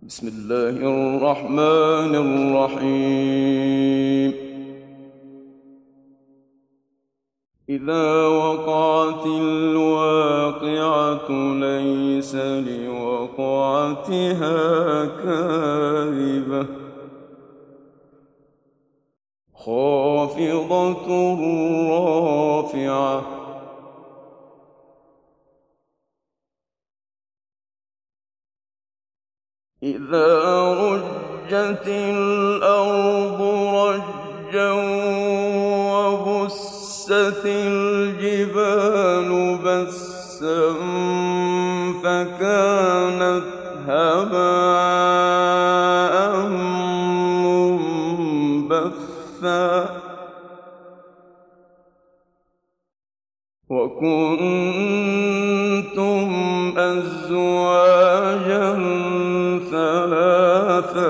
بسم الله الرحمن الرحيم. إذا وقعت الواقعة ليس لوقعتها كاذبة خافضة رافعة إذا رجت الأرض رجا وبست الجبال بسا فكانت هباء منبثا وكنتم أزواجا ثلاثة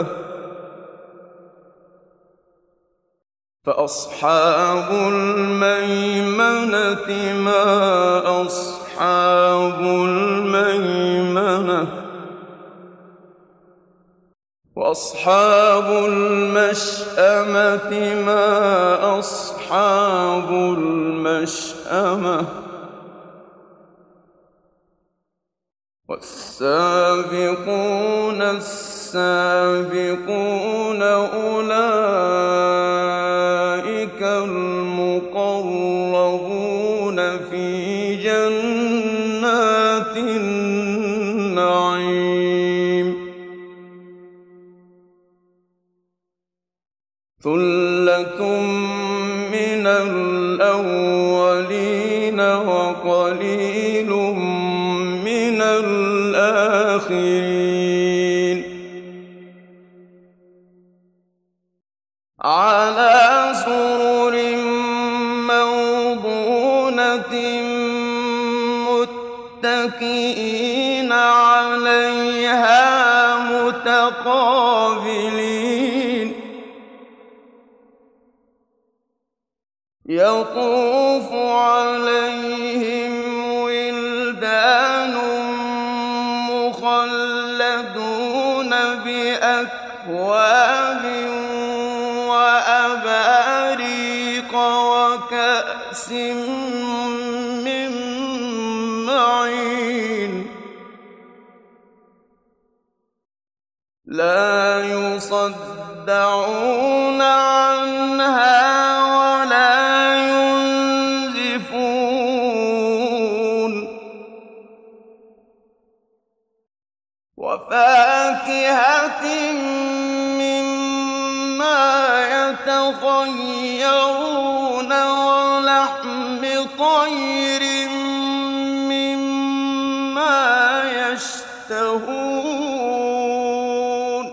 فأصحاب الميمنة ما أصحاب الميمنة وأصحاب المشأمة ما أصحاب المشأمة والسابقون السابقون أولئك المقربون في جنات النعيم ثلة من الأولين وقليل من الآخرين على سرر موضونة متكئين عليها متقابلين يطوف عليهم ولدان مخلدون بأكواب وأباريق وكأس من معين لا يصدعون عنها ولا ينزفون وفاكهة مما يتخيرون ولحم طير مما يشتهون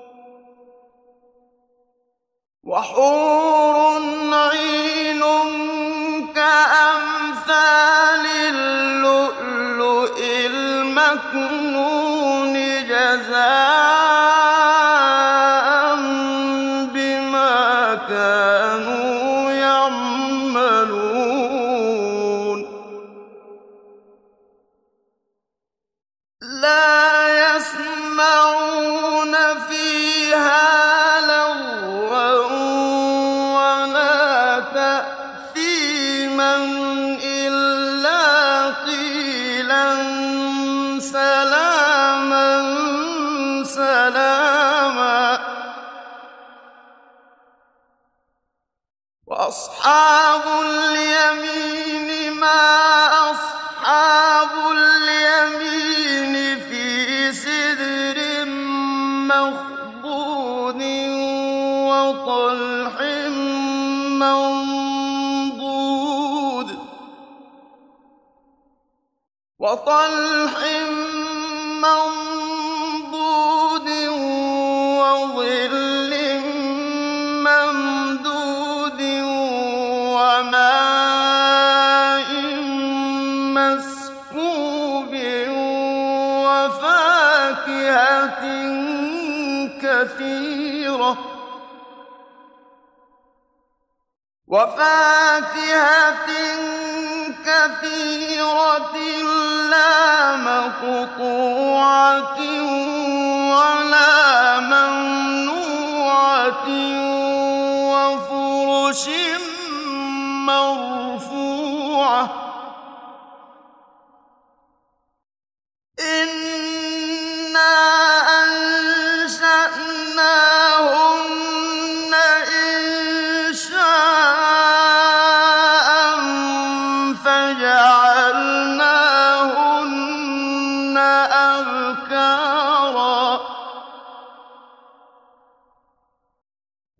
وحور عين كأمثال اللؤلؤ المكنون جزاء بما كانوا يعملون لا يسمعون فيها لغوا ولا تأثيما إلا قيلا سلاما سلاما وأصحاب اليمين ما أصحاب اليمين في سدر مخضود وطلح منضود وظل ممدود وماء مسكوب وفاكهة كثيرة لا مقطوعة ولا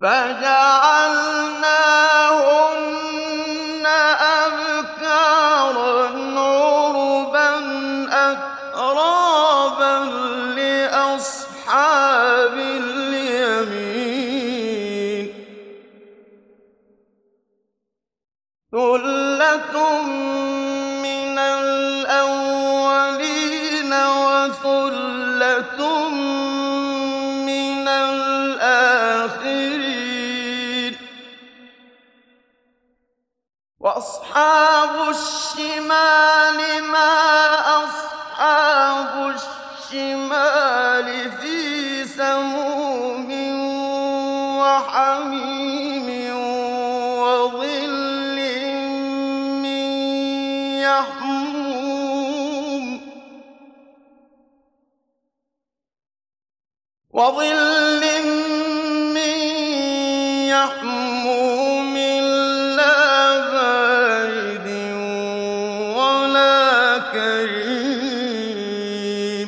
فجعلناهن أبكارا عربا أترابا لأصحاب اليمين ثلة من الأولين وثلة من الآخرين وأصحاب الشمال ما أصحاب الشمال في سموم وحميم وظل من يحموم لا بارد ولا كريم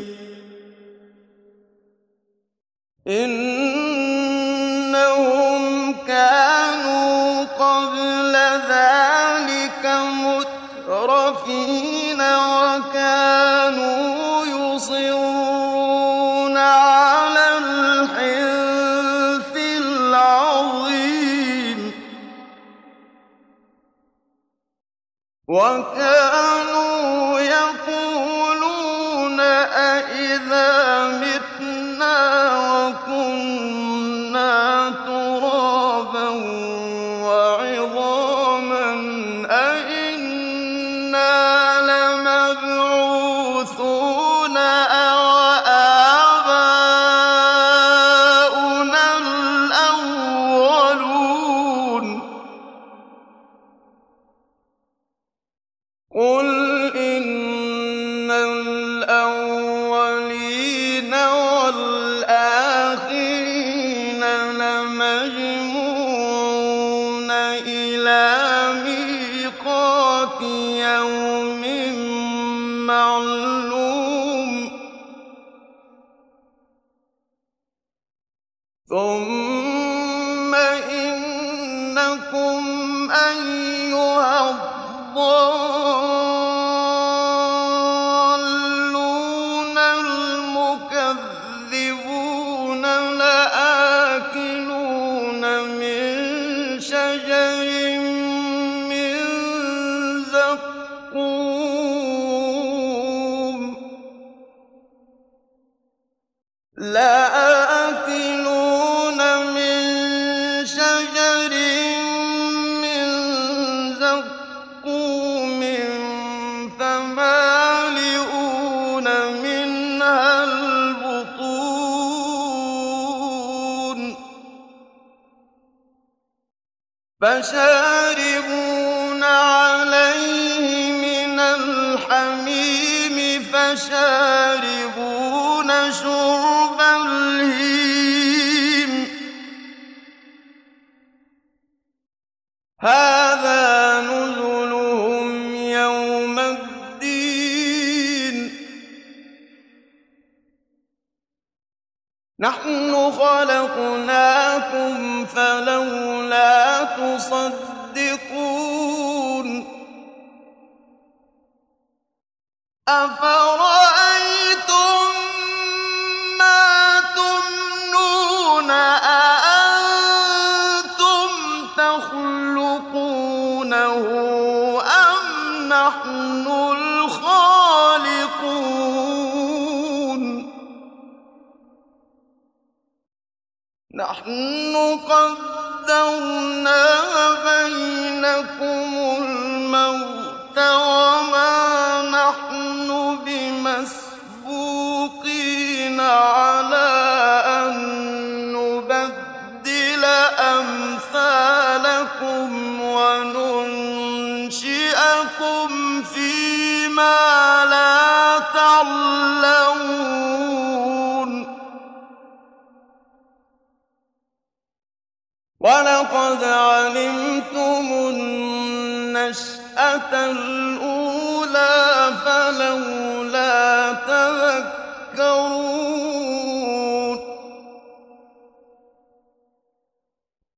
إنهم كانوا قبل ذلك مترفين وكانوا يصرون على الحنث العظيم وكانوا يقولون أإذا متنا وكنا ترابا وعظاما أإنا لمبعوثون أو آباؤنا الأولون قل إن الأولين والآخرين لمجموعون إلى ميقات يوم معلوم ثم إنكم أيها الضالون المكذبون لآكلون من شجر من زقوم لآكلون من شجر من زقوم فمالئون منها البطون فشاربون عليه من الحميم فشاربون شرب الهيم هذا نزلهم يوم الدين نحن خلقناكم فلولا تصدقون أفرأيتم ما تمنون أأنتم تخلقونه أم نحن الخالقون نحن قدرنا بينكم الموت وما نحن بمسبوقين على أن نبدل أمثالكم وننشئكم فيما لا تعلمون ولقد علمتم النشأة الأولى فلولا تذكرون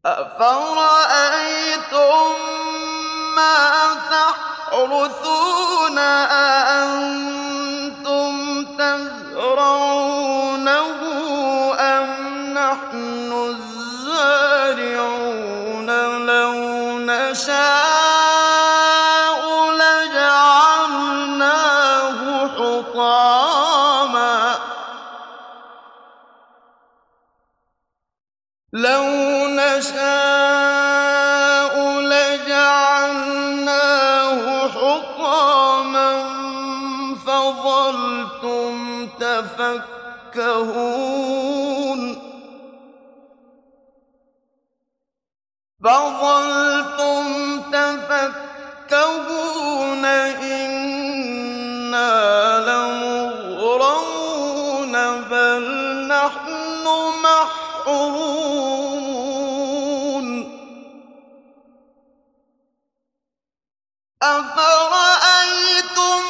أفرأيتم ما تحرثون أأنتم تزرعونه أم نحن الزارعون لو نشاء لجعلناه حطاما فظلتم تفكهون إنا لمغرمون بل نحن محرومون أفرأيتم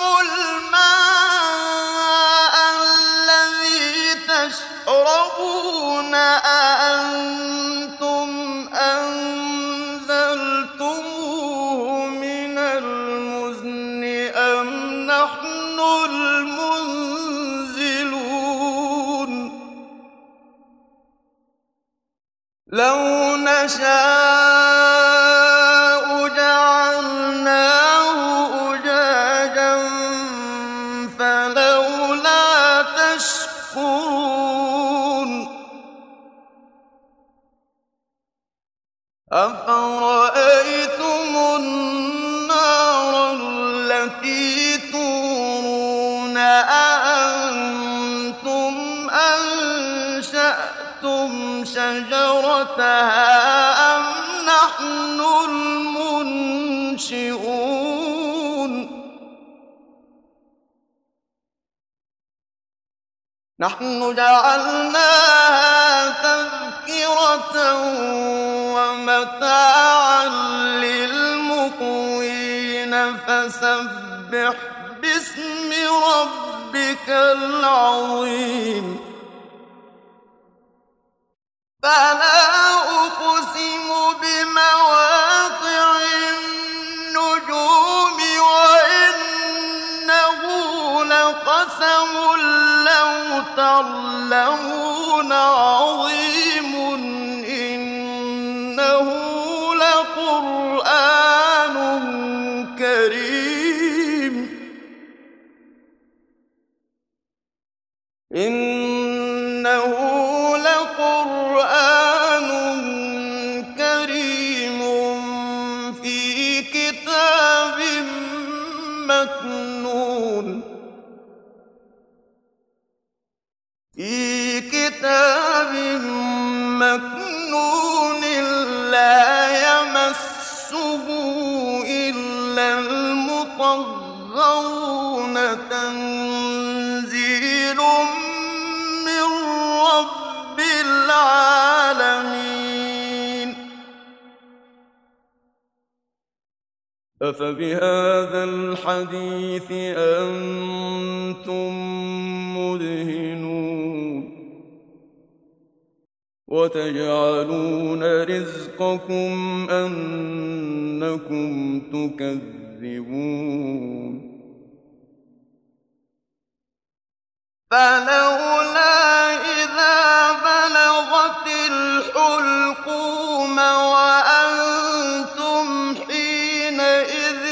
الماء الذي تشربون أأنتم أنزلتموه من المزن أم نحن المنزلون لو نشاء جعلناه أجاجا فلولا تشكرون أفرأيتم النار التي تورون أأنتم أنشأتم شجرتها أم نحن المنشئون نحن جعلناها تذكرة ومتاعا للمقوين فسبح باسم ربك العظيم فلا أقسم بمواقع النجوم وإنه لقسم لو تعلمون عظيم إنه لقرآن كريم إنه لقرآن كريم في كتاب مكنون لا يمسه إلا المطهرون تنزيل من رب العالمين أفبهذا الحديث أنتم مدهنون وتجعلون رزقكم أنكم تكذبون فلولا إذا بلغت الحلقوم وأنتم حينئذ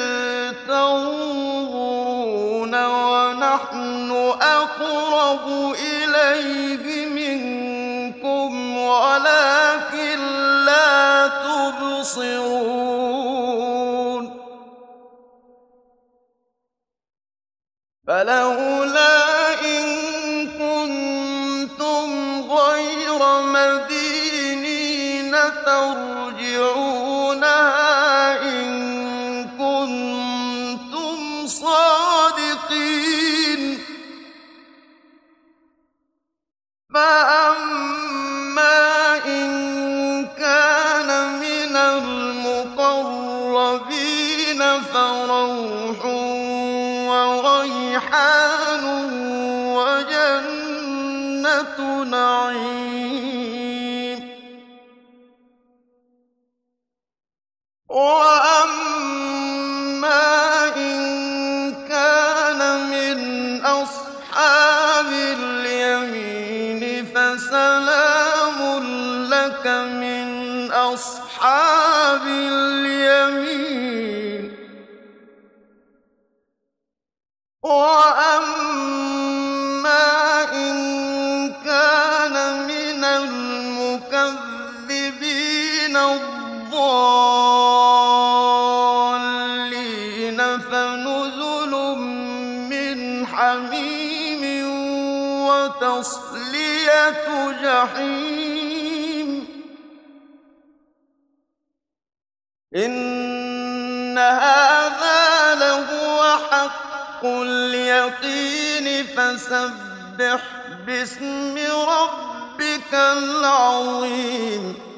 تنظرون ونحن أقرب إليه منكم ولكن لا تبصرون فلولا إن كنتم غير مدينين ترجعونها إن كنتم صادقين فأما إن كان من المقربين فروح وريحان وجنة نعيم سلام لك من أصحاب اليمين وأما إن كان من المكذبين الضالين فنزل من حميم وتصلية جحيم إن هذا لهو حق اليقين فسبح باسم ربك العظيم